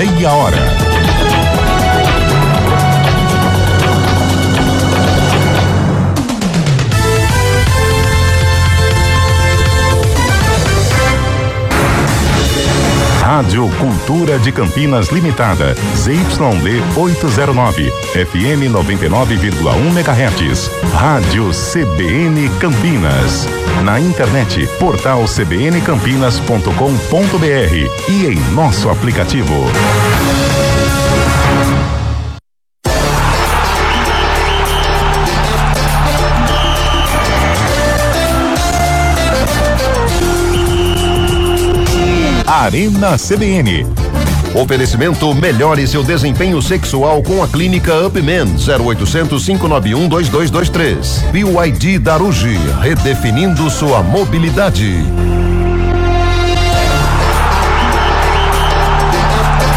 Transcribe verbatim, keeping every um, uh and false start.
meia hora. Rádio Cultura de Campinas Limitada, Z Y D oitocentos e nove, F M noventa e nove vírgula um megahertz. Rádio C B N Campinas. Na internet, portal c b n campinas ponto com ponto b r e em nosso aplicativo. Arena C B N. Oferecimento: melhore seu desempenho sexual com a clínica Upman. Zero oitocentos, cinco nove um, dois dois dois três. B Y D Darugi, redefinindo sua mobilidade.